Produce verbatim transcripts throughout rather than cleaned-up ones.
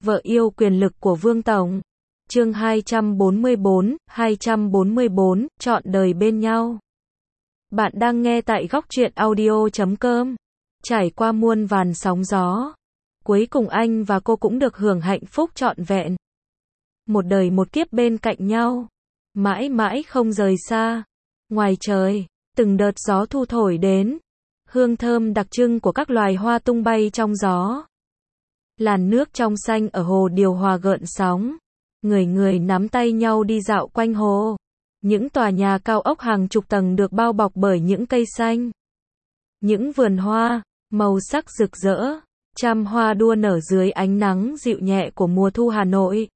Vợ yêu quyền lực của Vương Tổng. Chương hai trăm bốn mươi bốn, hai trăm bốn mươi bốn, trọn đời bên nhau. Bạn đang nghe tại góc truyện audio chấm com. Trải qua muôn vàn sóng gió, cuối cùng anh và cô cũng được hưởng hạnh phúc trọn vẹn. Một đời một kiếp bên cạnh nhau, mãi mãi không rời xa. Ngoài trời, từng đợt gió thu thổi đến, hương thơm đặc trưng của các loài hoa tung bay trong gió. Làn nước trong xanh ở hồ điều hòa gợn sóng, người người nắm tay nhau đi dạo quanh hồ. Những tòa nhà cao ốc hàng chục tầng được bao bọc bởi những cây xanh. Những vườn hoa, màu sắc rực rỡ, trăm hoa đua nở dưới ánh nắng dịu nhẹ của mùa thu Hà Nội.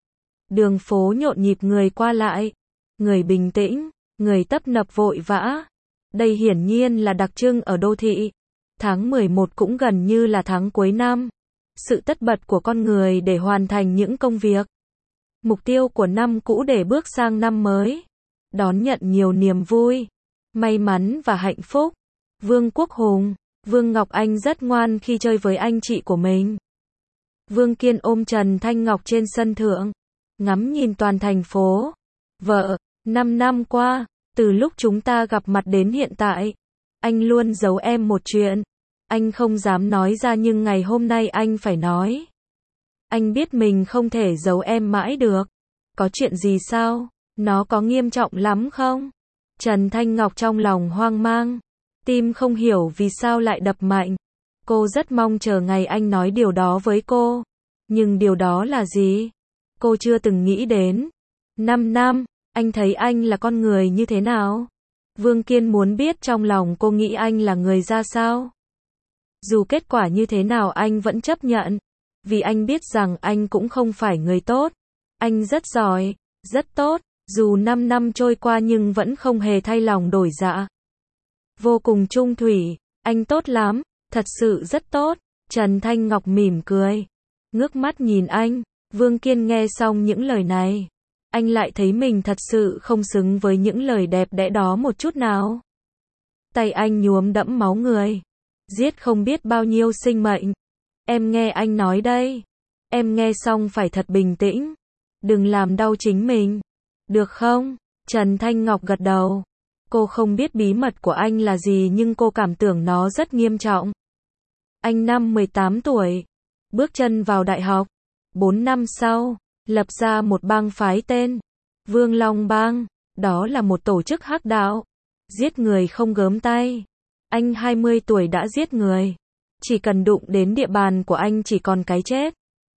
Đường phố nhộn nhịp người qua lại, người bình tĩnh, người tấp nập vội vã. Đây hiển nhiên là đặc trưng ở đô thị. Tháng mười một cũng gần như là tháng cuối năm. Sự tất bật của con người để hoàn thành những công việc. Mục tiêu của năm cũ để bước sang năm mới. Đón nhận nhiều niềm vui, may mắn và hạnh phúc. Vương Quốc Hùng, Vương Ngọc Anh rất ngoan khi chơi với anh chị của mình. Vương Kiên ôm Trần Thanh Ngọc trên sân thượng, ngắm nhìn toàn thành phố. Vợ, năm năm qua, từ lúc chúng ta gặp mặt đến hiện tại, anh luôn giấu em một chuyện. Anh không dám nói ra nhưng ngày hôm nay anh phải nói. Anh biết mình không thể giấu em mãi được. Có chuyện gì sao? Nó có nghiêm trọng lắm không? Trần Thanh Ngọc trong lòng hoang mang. Tim không hiểu vì sao lại đập mạnh. Cô rất mong chờ ngày anh nói điều đó với cô. Nhưng điều đó là gì? Cô chưa từng nghĩ đến. Năm năm, anh thấy anh là con người như thế nào? Vương Kiên muốn biết trong lòng cô nghĩ anh là người ra sao? Dù kết quả như thế nào anh vẫn chấp nhận. Vì anh biết rằng anh cũng không phải người tốt. Anh rất giỏi, rất tốt. Dù năm năm trôi qua nhưng vẫn không hề thay lòng đổi dạ. Vô cùng trung thủy, anh tốt lắm, thật sự rất tốt. Trần Thanh Ngọc mỉm cười, ngước mắt nhìn anh. Vương Kiên nghe xong những lời này, anh lại thấy mình thật sự không xứng với những lời đẹp đẽ đó một chút nào. Tay anh nhuốm đẫm máu người, giết không biết bao nhiêu sinh mệnh. Em nghe anh nói đây, em nghe xong phải thật bình tĩnh, đừng làm đau chính mình. Được không? Trần Thanh Ngọc gật đầu. Cô không biết bí mật của anh là gì nhưng cô cảm tưởng nó rất nghiêm trọng. Anh năm mười tám tuổi, bước chân vào đại học. bốn năm sau, lập ra một bang phái tên Vương Long Bang. Đó là một tổ chức hắc đạo, giết người không gớm tay. Anh hai mươi tuổi đã giết người. Chỉ cần đụng đến địa bàn của anh chỉ còn cái chết.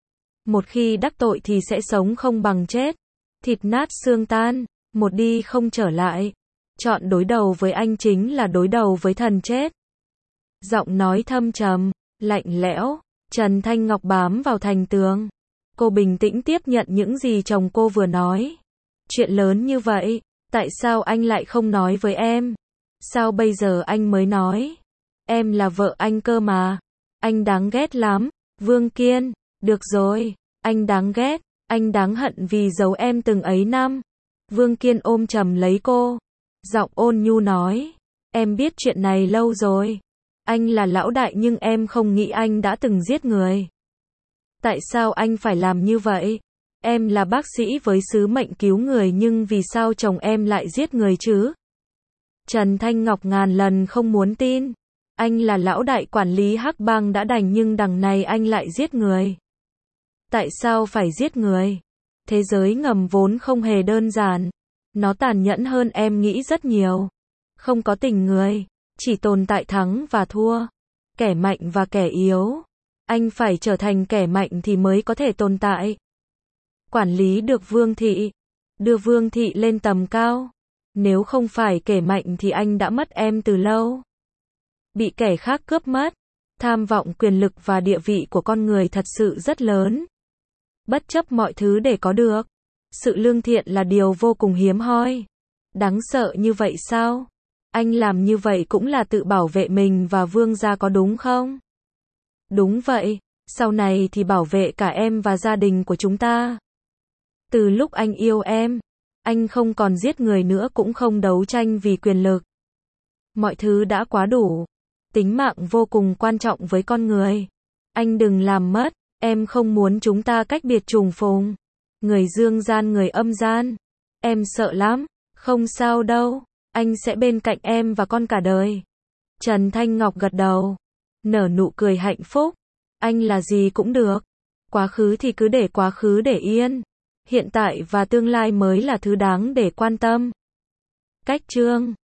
Một khi đắc tội thì sẽ sống không bằng chết. Thịt nát xương tan, một đi không trở lại. Chọn đối đầu với anh chính là đối đầu với thần chết. Giọng nói thâm trầm, lạnh lẽo. Trần Thanh Ngọc bám vào thành tường. Cô bình tĩnh tiếp nhận những gì chồng cô vừa nói. Chuyện lớn như vậy, tại sao anh lại không nói với em? Sao bây giờ anh mới nói? Em là vợ anh cơ mà. Anh đáng ghét lắm. Vương Kiên, được rồi, anh đáng ghét. Anh đáng hận vì giấu em từng ấy năm. Vương Kiên ôm chầm lấy cô. Giọng ôn nhu nói. Em biết chuyện này lâu rồi. Anh là lão đại nhưng em không nghĩ anh đã từng giết người. Tại sao anh phải làm như vậy? Em là bác sĩ với sứ mệnh cứu người nhưng vì sao chồng em lại giết người chứ? Trần Thanh Ngọc ngàn lần không muốn tin. Anh là lão đại quản lý hắc bang đã đành nhưng đằng này anh lại giết người. Tại sao phải giết người? Thế giới ngầm vốn không hề đơn giản. Nó tàn nhẫn hơn em nghĩ rất nhiều. Không có tình người, chỉ tồn tại thắng và thua. Kẻ mạnh và kẻ yếu. Anh phải trở thành kẻ mạnh thì mới có thể tồn tại. Quản lý được Vương Thị. Đưa Vương Thị lên tầm cao. Nếu không phải kẻ mạnh thì anh đã mất em từ lâu. Bị kẻ khác cướp mất. Tham vọng quyền lực và địa vị của con người thật sự rất lớn. Bất chấp mọi thứ để có được. Sự lương thiện là điều vô cùng hiếm hoi. Đáng sợ như vậy sao? Anh làm như vậy cũng là tự bảo vệ mình và Vương gia có đúng không? Đúng vậy, sau này thì bảo vệ cả em và gia đình của chúng ta. Từ lúc anh yêu em, anh không còn giết người nữa cũng không đấu tranh vì quyền lực. Mọi thứ đã quá đủ. Tính mạng vô cùng quan trọng với con người. Anh đừng làm mất. Em không muốn chúng ta cách biệt trùng phùng. Người dương gian người âm gian. Em sợ lắm. Không sao đâu. Anh sẽ bên cạnh em và con cả đời. Trần Thanh Ngọc gật đầu. Nở nụ cười hạnh phúc. Anh là gì cũng được. Quá khứ thì cứ để quá khứ để yên. Hiện tại và tương lai mới là thứ đáng để quan tâm. Cách chương